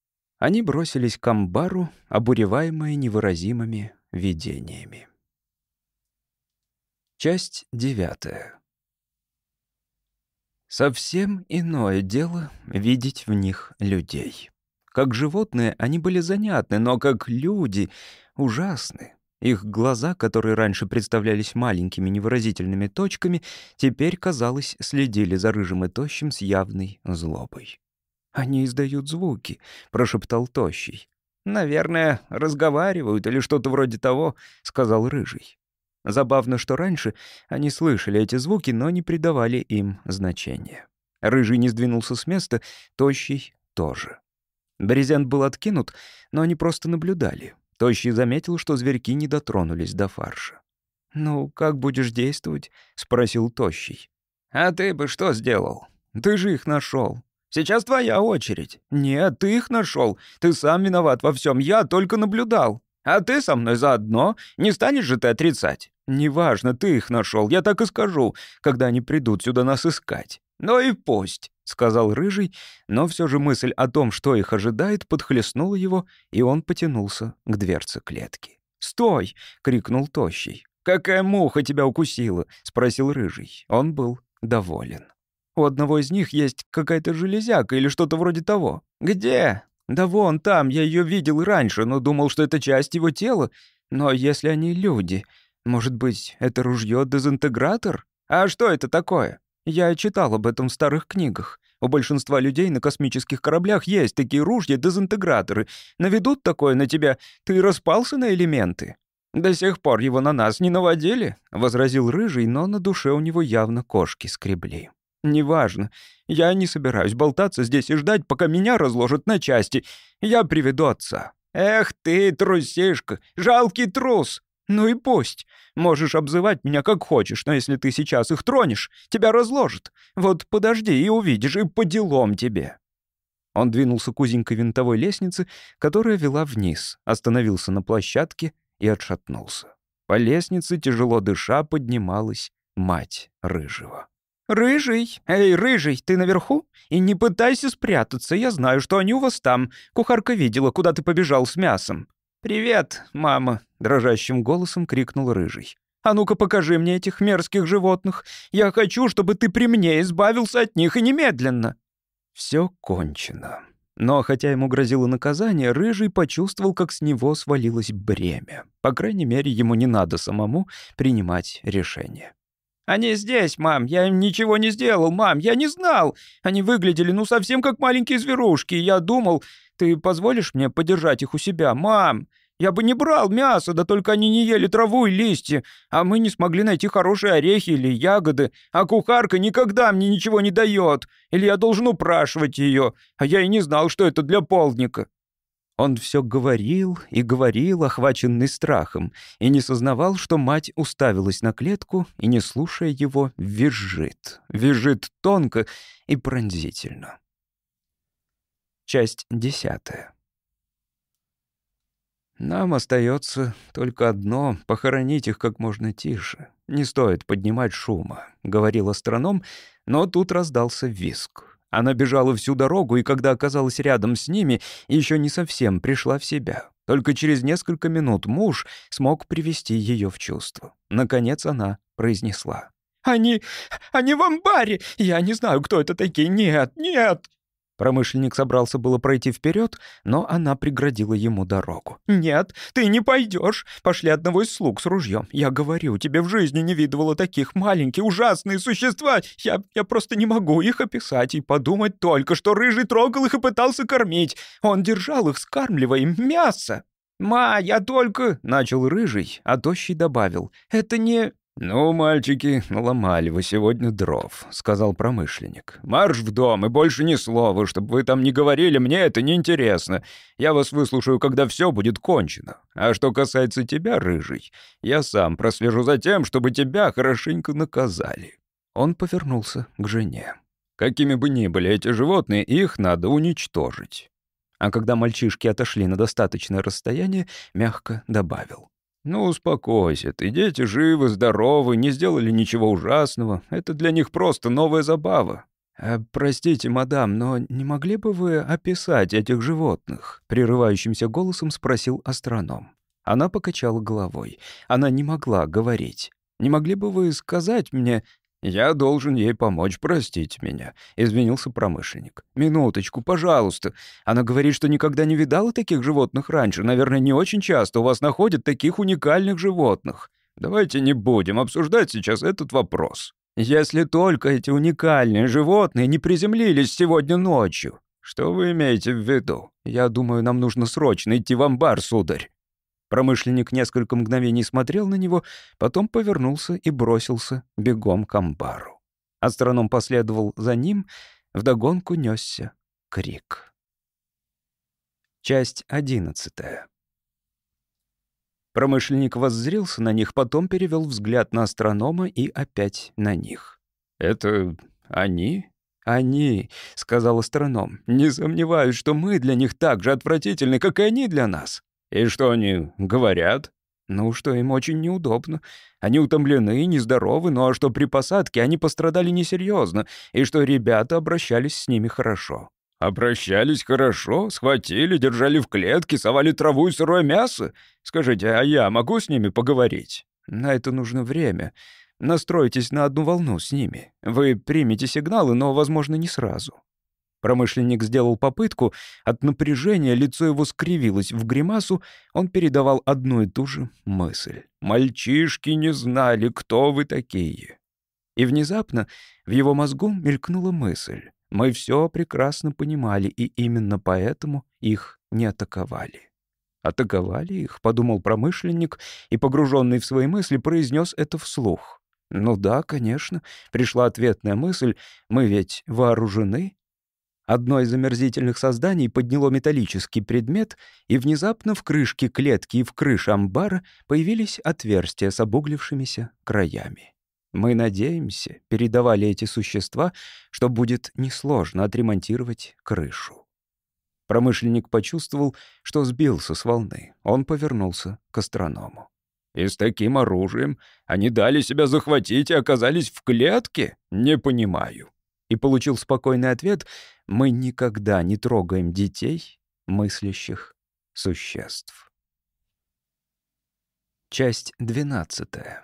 Они бросились к амбару, обуреваемые невыразимыми видениями. Часть девятая. Совсем иное дело видеть в них людей. Как животные они были занятны, но как люди ужасны. Их глаза, которые раньше представлялись маленькими невыразительными точками, теперь, казалось, следили за Рыжим и Тощим с явной злобой. «Они издают звуки», — прошептал Тощий. «Наверное, разговаривают или что-то вроде того», — сказал Рыжий. Забавно, что раньше они слышали эти звуки, но не придавали им значения. Рыжий не сдвинулся с места, Тощий тоже. Брезент был откинут, но они просто наблюдали. Тощий заметил, что зверьки не дотронулись до фарша. «Ну, как будешь действовать?» — спросил Тощий. «А ты бы что сделал? Ты же их нашел. Сейчас твоя очередь. Нет, ты их нашел. Ты сам виноват во всем. Я только наблюдал. А ты со мной заодно. Не станешь же ты отрицать? Неважно, ты их нашел. Я так и скажу, когда они придут сюда нас искать. Ну и пусть», — сказал Рыжий, но все же мысль о том, что их ожидает, подхлестнула его, и он потянулся к дверце клетки. «Стой!» — крикнул Тощий. «Какая муха тебя укусила?» — спросил Рыжий. Он был доволен. «У одного из них есть какая-то железяка или что-то вроде того». «Где?» «Да вон там, я ее видел раньше, но думал, что это часть его тела. Но если они люди, может быть, это ружье-дезинтегратор? А что это такое?» «Я читал об этом в старых книгах. У большинства людей на космических кораблях есть такие ружья-дезинтеграторы. Наведут такое на тебя, ты распался на элементы». «До сих пор его на нас не наводили», — возразил Рыжий, но на душе у него явно кошки скребли. «Неважно. Я не собираюсь болтаться здесь и ждать, пока меня разложат на части. Я приведу отца». «Эх ты, трусишка, жалкий трус!» «Ну и пусть. Можешь обзывать меня как хочешь, но если ты сейчас их тронешь, тебя разложат. Вот подожди и увидишь, и по делам тебе». Он двинулся к узенькой винтовой лестнице, которая вела вниз, остановился на площадке и отшатнулся. По лестнице, тяжело дыша, поднималась мать Рыжего. «Рыжий! Эй, Рыжий, ты наверху? И не пытайся спрятаться, я знаю, что они у вас там. Кухарка видела, куда ты побежал с мясом». «Привет, мама!» — дрожащим голосом крикнул Рыжий. «А ну-ка покажи мне этих мерзких животных. Я хочу, чтобы ты при мне избавился от них и немедленно». Все кончено. Но хотя ему грозило наказание, Рыжий почувствовал, как с него свалилось бремя. По крайней мере, ему не надо самому принимать решение. «Они здесь, мам. Я им ничего не сделал, мам. Я не знал. Они выглядели, ну, совсем как маленькие зверушки. Я думал, ты позволишь мне подержать их у себя, мам? Я бы не брал мясо, да только они не ели траву и листья, а мы не смогли найти хорошие орехи или ягоды, а кухарка никогда мне ничего не дает, или я должен упрашивать ее, а я и не знал, что это для полдника». Он все говорил и говорил, охваченный страхом, и не сознавал, что мать уставилась на клетку и, не слушая его, визжит. Визжит тонко и пронзительно. Часть десятая. «Нам остается только одно — похоронить их как можно тише. Не стоит поднимать шума», — говорил астроном, но тут раздался визг. Она бежала всю дорогу, и когда оказалась рядом с ними, еще не совсем пришла в себя. Только через несколько минут муж смог привести ее в чувство. Наконец она произнесла: «Они... они в амбаре! Я не знаю, кто это такие! Нет, нет!» Промышленник собрался было пройти вперед, но она преградила ему дорогу. «Нет, ты не пойдешь. Пошли одного из слуг с ружьем. Я говорю, тебе в жизни не видывала таких маленьких, ужасные существа. Я, я просто не могу их описать и подумать только, что Рыжий трогал их и пытался кормить. Он держал их, скармливая им мясо». «Ма, я только...» — начал Рыжий, а Тощий добавил. «Это не...» «Ну, мальчики, наломали вы сегодня дров», — сказал промышленник. «Марш в дом и больше ни слова, чтобы вы там не говорили, мне это неинтересно. Я вас выслушаю, когда все будет кончено. А что касается тебя, Рыжий, я сам прослежу за тем, чтобы тебя хорошенько наказали». Он повернулся к жене. «Какими бы ни были эти животные, их надо уничтожить». А когда мальчишки отошли на достаточное расстояние, мягко добавил: «Ну, успокойся ты, дети живы, здоровы, не сделали ничего ужасного. Это для них просто новая забава». «А, простите, мадам, но не могли бы вы описать этих животных?» Прерывающимся голосом спросил астроном. Она покачала головой. Она не могла говорить. «Не могли бы вы сказать мне...» «Я должен ей помочь, простите меня», — извинился промышленник. «Минуточку, пожалуйста. Она говорит, что никогда не видала таких животных раньше. Наверное, не очень часто у вас находят таких уникальных животных. Давайте не будем обсуждать сейчас этот вопрос. Если только эти уникальные животные не приземлились сегодня ночью. Что вы имеете в виду? Я думаю, нам нужно срочно идти в амбар, сударь». Промышленник несколько мгновений смотрел на него, потом повернулся и бросился бегом к амбару. Астроном последовал за ним, вдогонку несся крик. Часть одиннадцатая. Промышленник воззрился на них, потом перевел взгляд на астронома и опять на них. «Это они?» «Они», — сказал астроном. «Не сомневаюсь, что мы для них так же отвратительны, как и они для нас». «И что они говорят?» «Ну, что им очень неудобно. Они утомлены и нездоровы, ну а что при посадке они пострадали несерьезно, и что ребята обращались с ними хорошо». «Обращались хорошо? Схватили, держали в клетке, совали траву и сырое мясо? Скажите, а я могу с ними поговорить?» «На это нужно время. Настройтесь на одну волну с ними. Вы примете сигналы, но, возможно, не сразу». Промышленник сделал попытку. От напряжения лицо его скривилось в гримасу. Он передавал одну и ту же мысль. «Мальчишки не знали, кто вы такие». И внезапно в его мозгу мелькнула мысль. Мы все прекрасно понимали, и именно поэтому их не атаковали. «Атаковали их», — подумал промышленник, и, погруженный в свои мысли, произнес это вслух. «Ну да, конечно», — пришла ответная мысль, «мы ведь вооружены». Одно из омерзительных созданий подняло металлический предмет, и внезапно в крышке клетки и в крыше амбара появились отверстия с обуглившимися краями. «Мы надеемся», — передавали эти существа, «что будет несложно отремонтировать крышу». Промышленник почувствовал, что сбился с волны. Он повернулся к астроному. «И с таким оружием они дали себя захватить и оказались в клетке? Не понимаю». И получил спокойный ответ: «Мы никогда не трогаем детей, мыслящих существ». Часть двенадцатая.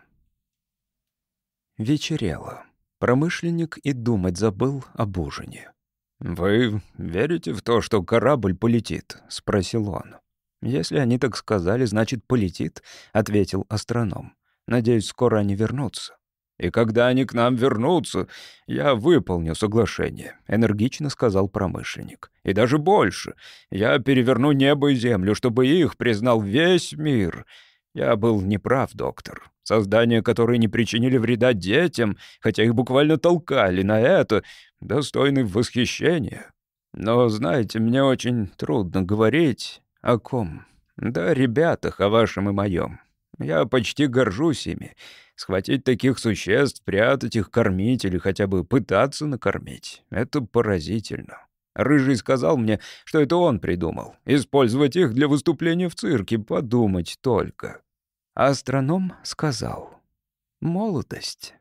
Вечерело. Промышленник и думать забыл об ужине. «Вы верите в то, что корабль полетит?» — спросил он. «Если они так сказали, значит, полетит», — ответил астроном. «Надеюсь, скоро они вернутся». «И когда они к нам вернутся, я выполню соглашение», — энергично сказал промышленник. «И даже больше. Я переверну небо и землю, чтобы их признал весь мир. Я был неправ, доктор. Создания, которые не причинили вреда детям, хотя их буквально толкали на это, достойны восхищения. Но, знаете, мне очень трудно говорить о ком. Да о ребятах, о вашем и моем. Я почти горжусь ими. Схватить таких существ, прятать их, кормить или хотя бы пытаться накормить — это поразительно. Рыжий сказал мне, что это он придумал. Использовать их для выступления в цирке, подумать только». А астроном сказал: «Молодость».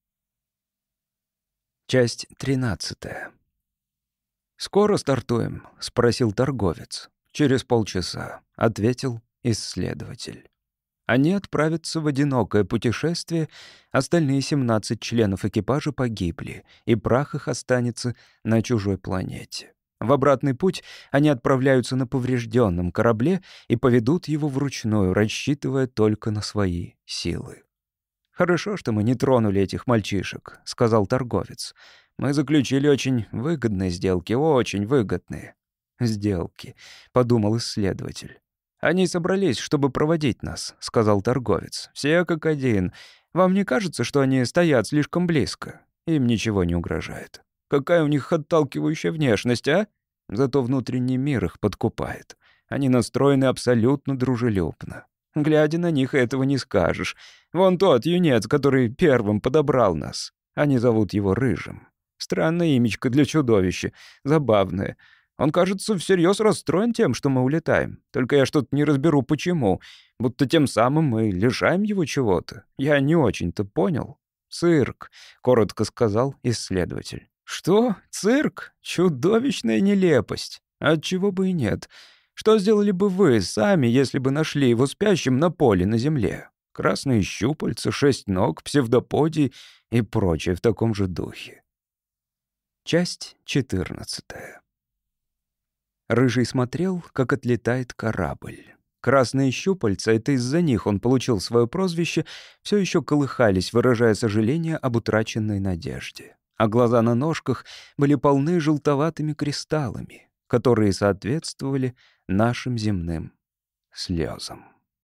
Часть тринадцатая. «Скоро стартуем?» — спросил торговец. «Через полчаса», — ответил исследователь. Они отправятся в одинокое путешествие, остальные семнадцать членов экипажа погибли, и прах их останется на чужой планете. В обратный путь они отправляются на поврежденном корабле и поведут его вручную, рассчитывая только на свои силы. «Хорошо, что мы не тронули этих мальчишек», — сказал торговец. «Мы заключили очень выгодные сделки, очень выгодные». «Сделки», — подумал исследователь. «Они собрались, чтобы проводить нас», — сказал торговец. «Все как один. Вам не кажется, что они стоят слишком близко? Им ничего не угрожает. Какая у них отталкивающая внешность, а? Зато внутренний мир их подкупает. Они настроены абсолютно дружелюбно. Глядя на них, этого не скажешь. Вон тот юнец, который первым подобрал нас. Они зовут его Рыжим. Странное имечко для чудовища. Забавное. Он, кажется, всерьез расстроен тем, что мы улетаем. Только я что-то не разберу, почему. Будто тем самым мы лишаем его чего-то. Я не очень-то понял». «Цирк», — коротко сказал исследователь. «Что? Цирк? Чудовищная нелепость. Отчего бы и нет. Что сделали бы вы сами, если бы нашли его спящим на поле на земле? Красные щупальца, шесть ног, псевдоподий и прочее в таком же духе». Часть четырнадцатая. Рыжий смотрел, как отлетает корабль. Красные щупальца — это из-за них он получил свое прозвище, все еще колыхались, выражая сожаление об утраченной надежде. А глаза на ножках были полны желтоватыми кристаллами, которые соответствовали нашим земным слезам.